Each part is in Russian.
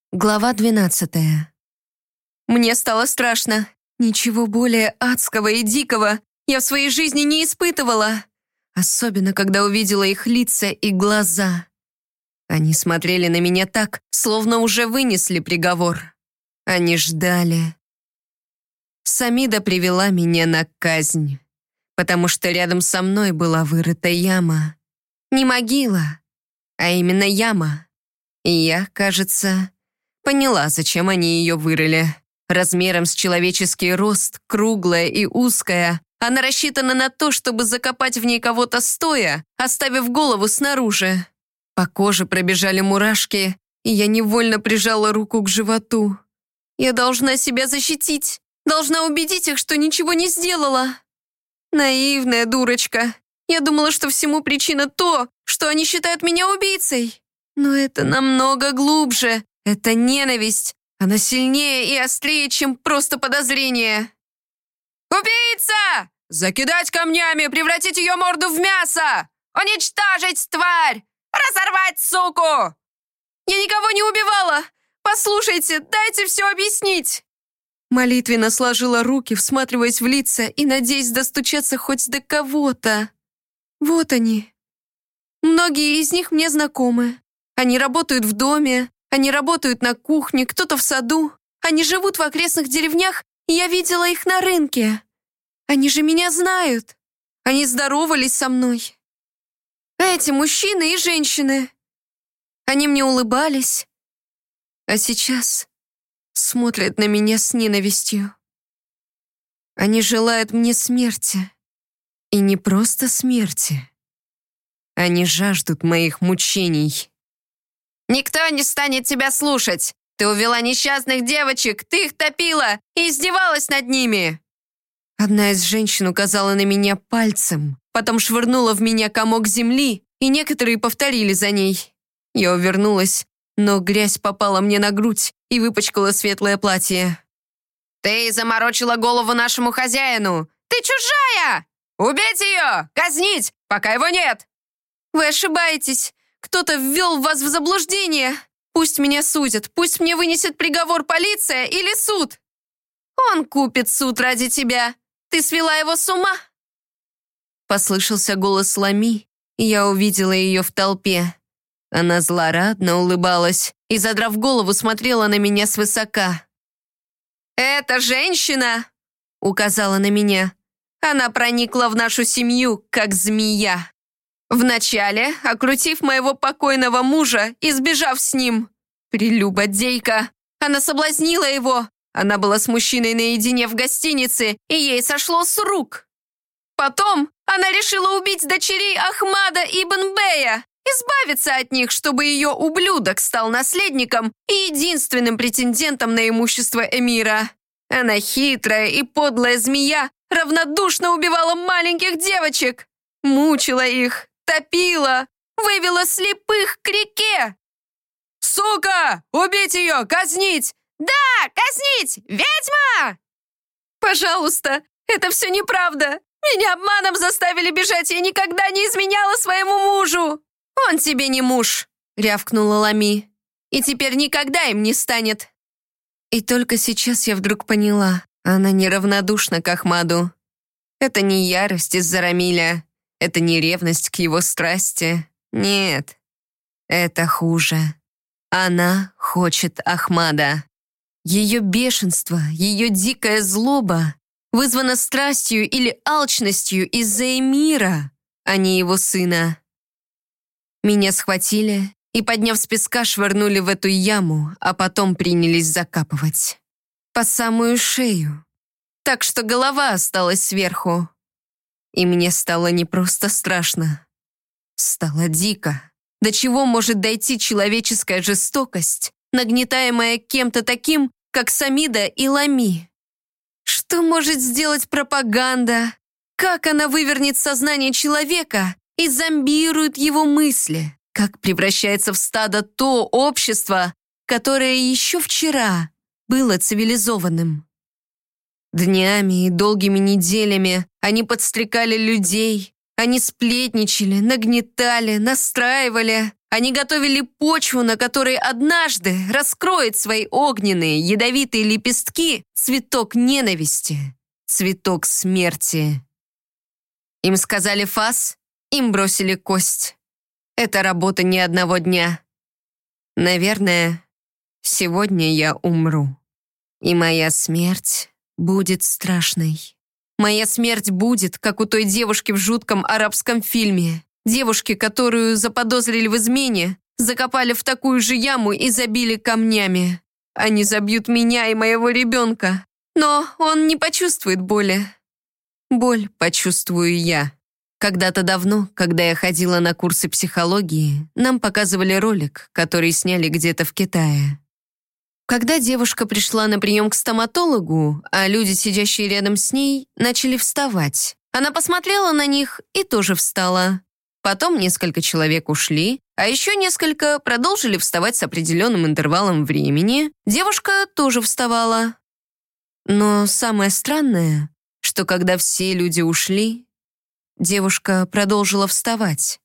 Глава 12. Мне стало страшно. Ничего более адского и дикого я в своей жизни не испытывала. Особенно, когда увидела их лица и глаза. Они смотрели на меня так, словно уже вынесли приговор. Они ждали. Самида привела меня на казнь, потому что рядом со мной была вырыта яма. Не могила, а именно яма. И я, кажется, поняла, зачем они ее вырыли. Размером с человеческий рост, круглая и узкая, она рассчитана на то, чтобы закопать в ней кого-то стоя, оставив голову снаружи. По коже пробежали мурашки, и я невольно прижала руку к животу. Я должна себя защитить, должна убедить их, что ничего не сделала. Наивная дурочка. Я думала, что всему причина то, что они считают меня убийцей. Но это намного глубже. Это ненависть. Она сильнее и острее, чем просто подозрение. «Убийца! Закидать камнями, превратить ее морду в мясо! Уничтожить, тварь! Разорвать, суку!» «Я никого не убивала! Послушайте, дайте все объяснить!» Молитвенно сложила руки, всматриваясь в лица и надеясь достучаться хоть до кого-то. Вот они. Многие из них мне знакомы. Они работают в доме, они работают на кухне, кто-то в саду. Они живут в окрестных деревнях, и я видела их на рынке. Они же меня знают. Они здоровались со мной. Эти мужчины и женщины. Они мне улыбались. А сейчас смотрят на меня с ненавистью. Они желают мне смерти. И не просто смерти. Они жаждут моих мучений. «Никто не станет тебя слушать! Ты увела несчастных девочек, ты их топила и издевалась над ними!» Одна из женщин указала на меня пальцем, потом швырнула в меня комок земли, и некоторые повторили за ней. Я увернулась, но грязь попала мне на грудь и выпачкала светлое платье. «Ты заморочила голову нашему хозяину! Ты чужая! Убить ее! Казнить, пока его нет!» «Вы ошибаетесь! Кто-то ввел вас в заблуждение! Пусть меня судят, пусть мне вынесет приговор полиция или суд! Он купит суд ради тебя! Ты свела его с ума!» Послышался голос Лами, и я увидела ее в толпе. Она злорадно улыбалась и, задрав голову, смотрела на меня свысока. «Эта женщина!» — указала на меня. «Она проникла в нашу семью, как змея. Вначале, окрутив моего покойного мужа и сбежав с ним. Прелюбодейка. Она соблазнила его. Она была с мужчиной наедине в гостинице, и ей сошло с рук. Потом она решила убить дочерей Ахмада ибн Бея, избавиться от них, чтобы ее ублюдок стал наследником и единственным претендентом на имущество эмира. Она хитрая и подлая змея, равнодушно убивала маленьких девочек, мучила их, топила, вывела слепых к реке. «Сука! Убить ее! Казнить!» «Да, казнить! Ведьма!» «Пожалуйста, это все неправда. Меня обманом заставили бежать, я никогда не изменяла своему мужу!» «Он тебе не муж!» — рявкнула Лами. «И теперь никогда им не станет!» И только сейчас я вдруг поняла, она неравнодушна к Ахмаду. Это не ярость из-за Рамиля, это не ревность к его страсти. Нет, это хуже. Она хочет Ахмада. Ее бешенство, ее дикая злоба вызвано страстью или алчностью из-за эмира, а не его сына. Меня схватили и, подняв с песка, швырнули в эту яму, а потом принялись закапывать. По самую шею. Так что голова осталась сверху. И мне стало не просто страшно. Стало дико. До чего может дойти человеческая жестокость, нагнетаемая кем-то таким, как Самида и Лами? Что может сделать пропаганда? Как она вывернет сознание человека и зомбирует его мысли? Как превращается в стадо то общество, которое еще вчера было цивилизованным? Днями и долгими неделями они подстрекали людей, Они сплетничали, нагнетали, настраивали. Они готовили почву, на которой однажды раскроет свои огненные, ядовитые лепестки цветок ненависти, цветок смерти. Им сказали фас, им бросили кость. Это работа не одного дня. Наверное, сегодня я умру. И моя смерть будет страшной. Моя смерть будет, как у той девушки в жутком арабском фильме. Девушки, которую заподозрили в измене, закопали в такую же яму и забили камнями. Они забьют меня и моего ребенка. Но он не почувствует боли. Боль почувствую я. Когда-то давно, когда я ходила на курсы психологии, нам показывали ролик, который сняли где-то в Китае. Когда девушка пришла на прием к стоматологу, а люди, сидящие рядом с ней, начали вставать, она посмотрела на них и тоже встала. Потом несколько человек ушли, а еще несколько продолжили вставать с определенным интервалом времени. Девушка тоже вставала. Но самое странное, что когда все люди ушли, девушка продолжила вставать.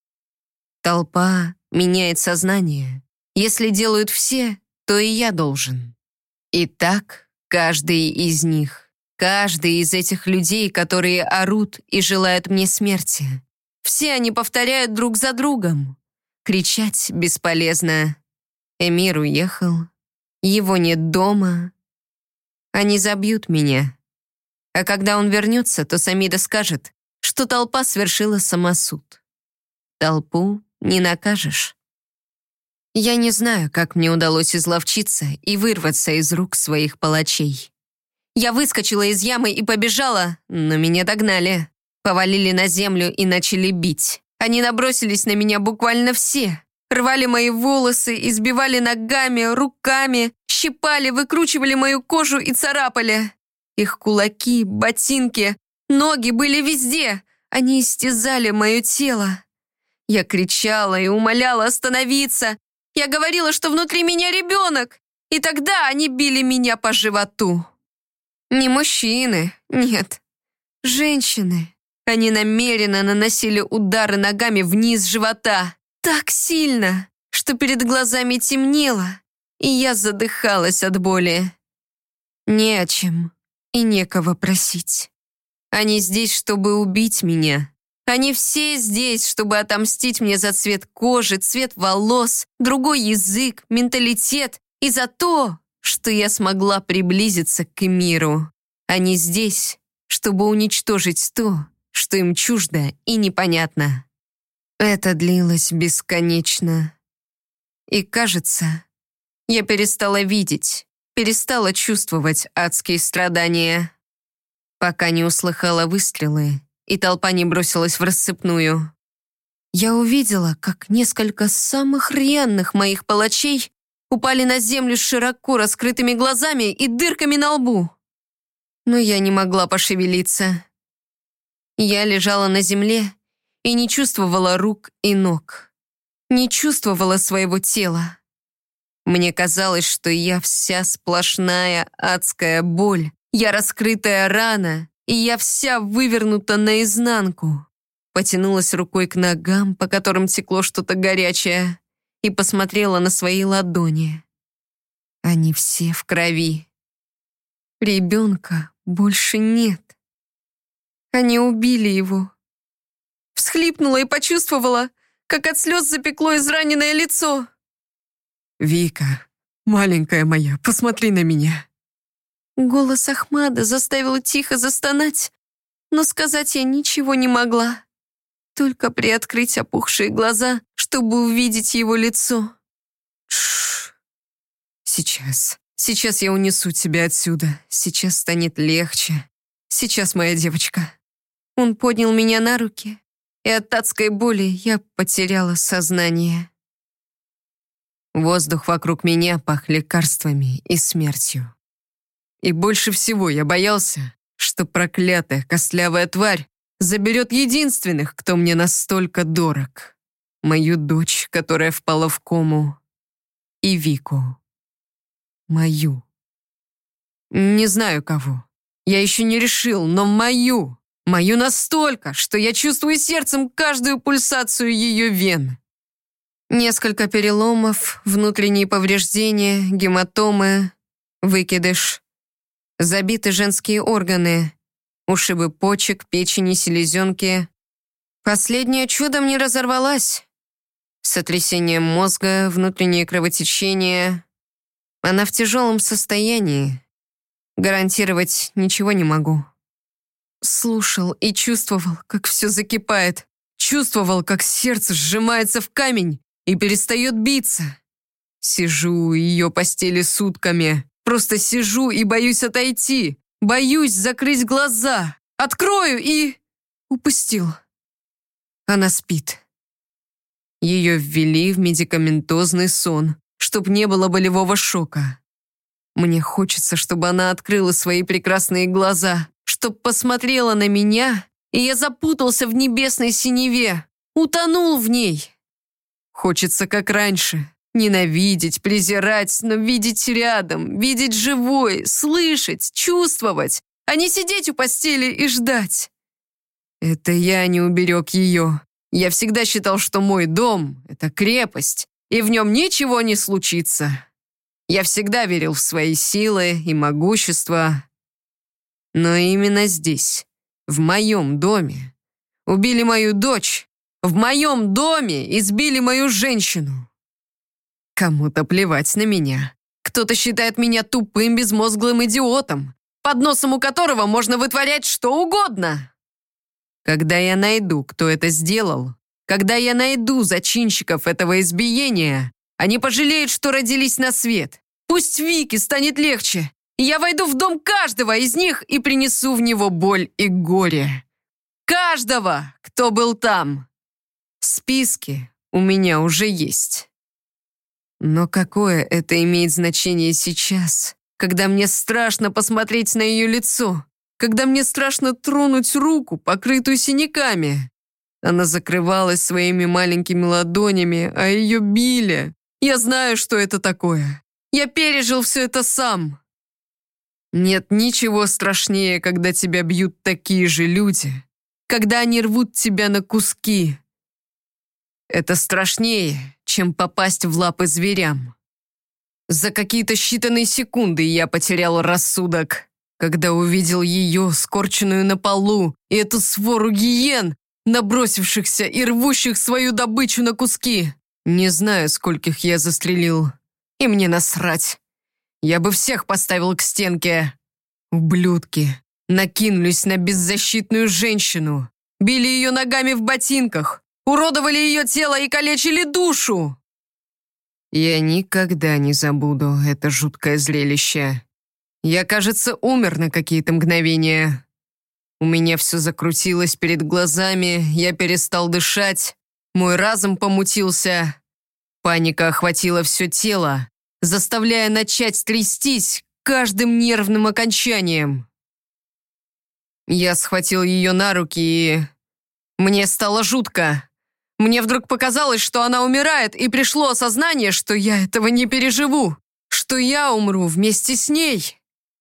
Толпа меняет сознание. Если делают все, то и я должен. И так каждый из них, каждый из этих людей, которые орут и желают мне смерти. Все они повторяют друг за другом. Кричать бесполезно. Эмир уехал. Его нет дома. Они забьют меня. А когда он вернется, то Самида скажет, что толпа совершила самосуд. Толпу не накажешь. Я не знаю, как мне удалось изловчиться и вырваться из рук своих палачей. Я выскочила из ямы и побежала, но меня догнали. Повалили на землю и начали бить. Они набросились на меня буквально все. Рвали мои волосы, избивали ногами, руками, щипали, выкручивали мою кожу и царапали. Их кулаки, ботинки, ноги были везде. Они истязали мое тело. Я кричала и умоляла остановиться. Я говорила, что внутри меня ребенок. И тогда они били меня по животу. Не мужчины, нет. Женщины. Они намеренно наносили удары ногами вниз живота. Так сильно, что перед глазами темнело, и я задыхалась от боли. Не о чем и некого просить. Они здесь, чтобы убить меня. Они все здесь, чтобы отомстить мне за цвет кожи, цвет волос, другой язык, менталитет и за то, что я смогла приблизиться к миру. Они здесь, чтобы уничтожить то, что им чуждо и непонятно. Это длилось бесконечно. И, кажется, я перестала видеть, перестала чувствовать адские страдания, пока не услыхала выстрелы, и толпа не бросилась в рассыпную. Я увидела, как несколько самых рьяных моих палачей упали на землю с широко раскрытыми глазами и дырками на лбу. Но я не могла пошевелиться. Я лежала на земле и не чувствовала рук и ног. Не чувствовала своего тела. Мне казалось, что я вся сплошная адская боль. Я раскрытая рана, и я вся вывернута наизнанку. Потянулась рукой к ногам, по которым текло что-то горячее, и посмотрела на свои ладони. Они все в крови. Ребенка больше нет. Они убили его. Всхлипнула и почувствовала, как от слез запекло израненное лицо. «Вика, маленькая моя, посмотри на меня». Голос Ахмада заставил тихо застонать, но сказать я ничего не могла. Только приоткрыть опухшие глаза, чтобы увидеть его лицо. Тш. Сейчас я унесу тебя отсюда. Сейчас станет легче. Сейчас, моя девочка. Он поднял меня на руки, и от адской боли я потеряла сознание. Воздух вокруг меня пах лекарствами и смертью. И больше всего я боялся, что проклятая костлявая тварь заберет единственных, кто мне настолько дорог. Мою дочь, которая впала в кому, и Вику. Мою. Не знаю кого. Я еще не решил, но мою. Мою настолько, что я чувствую сердцем каждую пульсацию ее вен. Несколько переломов, внутренние повреждения, гематомы, выкидыш. Забиты женские органы, ушибы почек, печени, селезенки. Последнее чудом не разорвалась. Сотрясение мозга, внутреннее кровотечение. Она в тяжелом состоянии. Гарантировать ничего не могу. Слушал и чувствовал, как все закипает. Чувствовал, как сердце сжимается в камень и перестает биться. Сижу у ее постели сутками. Просто сижу и боюсь отойти. Боюсь закрыть глаза. Открою и... Упустил. Она спит. Ее ввели в медикаментозный сон, чтоб не было болевого шока. Мне хочется, чтобы она открыла свои прекрасные глаза, чтоб посмотрела на меня, и я запутался в небесной синеве, утонул в ней. Хочется, как раньше, ненавидеть, презирать, но видеть рядом, видеть живой, слышать, чувствовать, а не сидеть у постели и ждать. Это я не уберег ее. Я всегда считал, что мой дом — это крепость, и в нем ничего не случится. Я всегда верил в свои силы и могущество. Но именно здесь, в моем доме, убили мою дочь, в моем доме избили мою женщину. Кому-то плевать на меня. Кто-то считает меня тупым, безмозглым идиотом, под носом у которого можно вытворять что угодно. Когда я найду, кто это сделал, когда я найду зачинщиков этого избиения, они пожалеют, что родились на свет. Пусть Вике станет легче, и я войду в дом каждого из них и принесу в него боль и горе. Каждого, кто был там. Списки у меня уже есть. Но какое это имеет значение сейчас, когда мне страшно посмотреть на ее лицо, когда мне страшно тронуть руку, покрытую синяками? Она закрывалась своими маленькими ладонями, а ее били. Я знаю, что это такое. Я пережил все это сам. Нет ничего страшнее, когда тебя бьют такие же люди, когда они рвут тебя на куски. Это страшнее, чем попасть в лапы зверям. За какие-то считанные секунды я потерял рассудок, когда увидел ее, скорченную на полу, и эту свору гиен, набросившихся и рвущих свою добычу на куски. Не знаю, скольких я застрелил, и мне насрать. Я бы всех поставил к стенке. Ублюдки накинулись на беззащитную женщину, били ее ногами в ботинках, уродовали ее тело и калечили душу. Я никогда не забуду это жуткое зрелище. Я, кажется, умер на какие-то мгновения. У меня все закрутилось перед глазами, я перестал дышать, мой разум помутился. Паника охватила все тело, заставляя начать трястись каждым нервным окончанием. Я схватил ее на руки, и мне стало жутко. Мне вдруг показалось, что она умирает, и пришло осознание, что я этого не переживу, что я умру вместе с ней.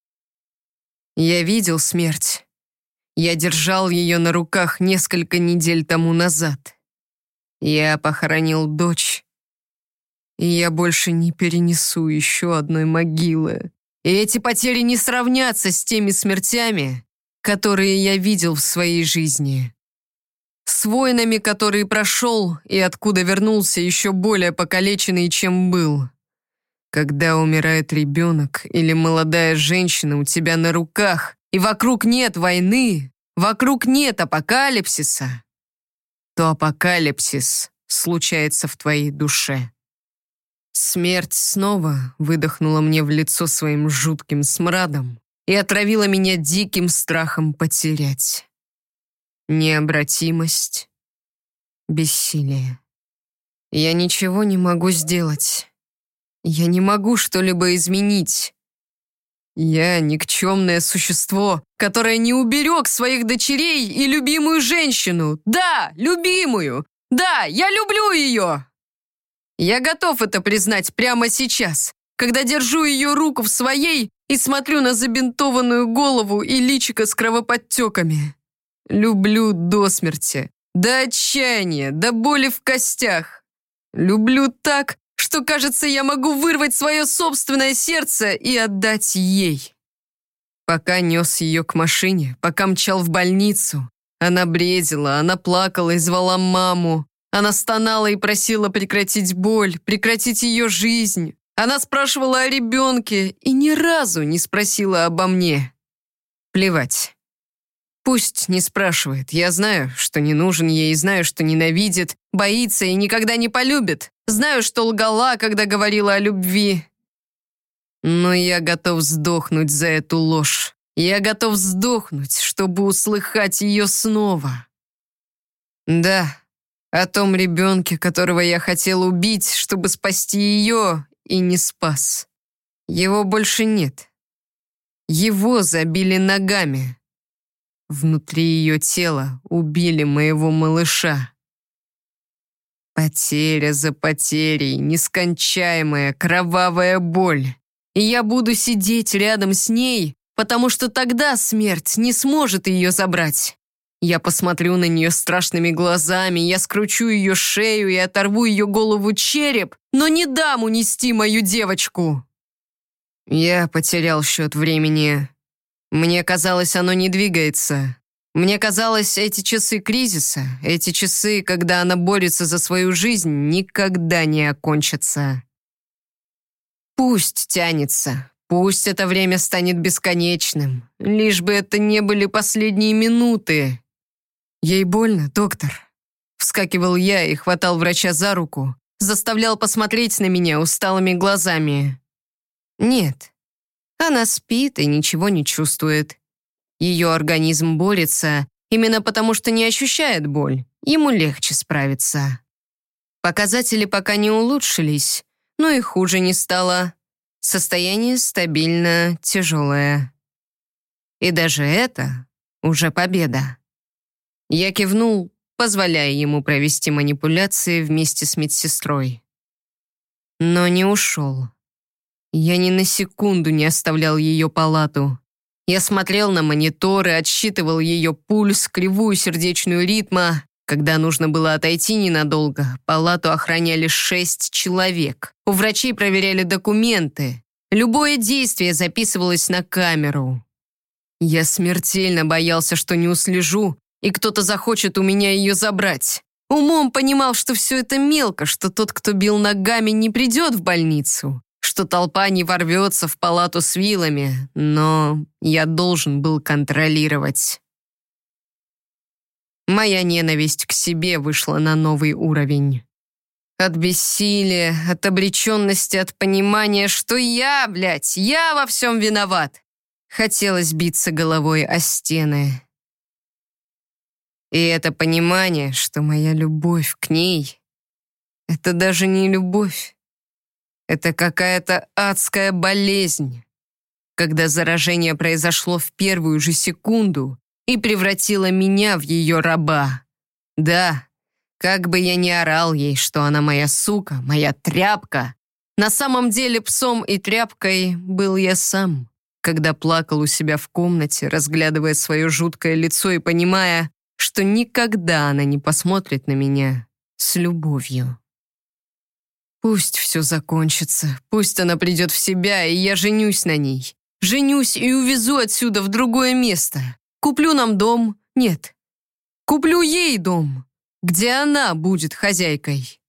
Я видел смерть. Я держал ее на руках несколько недель тому назад. Я похоронил дочь, и я больше не перенесу еще одной могилы. И эти потери не сравнятся с теми смертями, которые я видел в своей жизни. С войнами, которые прошел и откуда вернулся еще более покалеченный, чем был. Когда умирает ребенок или молодая женщина у тебя на руках, и вокруг нет войны, вокруг нет апокалипсиса, то апокалипсис случается в твоей душе. Смерть снова выдохнула мне в лицо своим жутким смрадом и отравила меня диким страхом потерять. Необратимость, бессилие. Я ничего не могу сделать. Я не могу что-либо изменить. Я никчемное существо, которое не уберег своих дочерей и любимую женщину. Да, любимую. Да, я люблю ее. Я готов это признать прямо сейчас, когда держу ее руку в своей и смотрю на забинтованную голову и личико с кровоподтеками. Люблю до смерти, до отчаяния, до боли в костях. Люблю так, что, кажется, я могу вырвать свое собственное сердце и отдать ей. Пока нес ее к машине, пока мчал в больницу, она бредила, она плакала и звала маму. Она стонала и просила прекратить боль, прекратить ее жизнь. Она спрашивала о ребенке и ни разу не спросила обо мне. Плевать. Пусть не спрашивает. Я знаю, что не нужен ей, знаю, что ненавидит, боится и никогда не полюбит. Знаю, что лгала, когда говорила о любви. Но я готов сдохнуть за эту ложь. Я готов сдохнуть, чтобы услыхать ее снова. Да, о том ребенке, которого я хотел убить, чтобы спасти ее, и не спас. Его больше нет. Его забили ногами. Внутри ее тела убили моего малыша. Потеря за потерей, нескончаемая кровавая боль. И я буду сидеть рядом с ней, потому что тогда смерть не сможет ее забрать. Я посмотрю на нее страшными глазами, я скручу ее шею и оторву ее голову череп, но не дам унести мою девочку. Я потерял счет времени. Мне казалось, оно не двигается. Мне казалось, эти часы кризиса, эти часы, когда она борется за свою жизнь, никогда не окончатся. Пусть тянется, пусть это время станет бесконечным, лишь бы это не были последние минуты. Ей больно, доктор? Вскакивал я и хватал врача за руку, заставлял посмотреть на меня усталыми глазами. Нет. Она спит и ничего не чувствует. Ее организм борется именно потому, что не ощущает боль. Ему легче справиться. Показатели пока не улучшились, но и хуже не стало. Состояние стабильно тяжелое. И даже это уже победа. Я кивнул, позволяя ему провести манипуляции вместе с медсестрой. Но не ушел. Я ни на секунду не оставлял ее палату. Я смотрел на мониторы, отсчитывал ее пульс, кривую сердечную ритма. Когда нужно было отойти ненадолго, палату охраняли 6 человек. У врачей проверяли документы. Любое действие записывалось на камеру. Я смертельно боялся, что не услежу, и кто-то захочет у меня ее забрать. Умом понимал, что все это мелко, что тот, кто бил ногами, не придет в больницу, что толпа не ворвется в палату с вилами, но я должен был контролировать. Моя ненависть к себе вышла на новый уровень. От бессилия, от обреченности, от понимания, что я во всем виноват. Хотелось биться головой о стены. И это понимание, что моя любовь к ней — это даже не любовь. Это какая-то адская болезнь, когда заражение произошло в первую же секунду и превратило меня в ее раба. Да, как бы я ни орал ей, что она моя сука, моя тряпка, на самом деле псом и тряпкой был я сам, когда плакал у себя в комнате, разглядывая свое жуткое лицо и понимая, что никогда она не посмотрит на меня с любовью. Пусть все закончится, пусть она придет в себя, и я женюсь на ней. Женюсь и увезу отсюда в другое место. Куплю нам дом. Нет. Куплю ей дом, где она будет хозяйкой.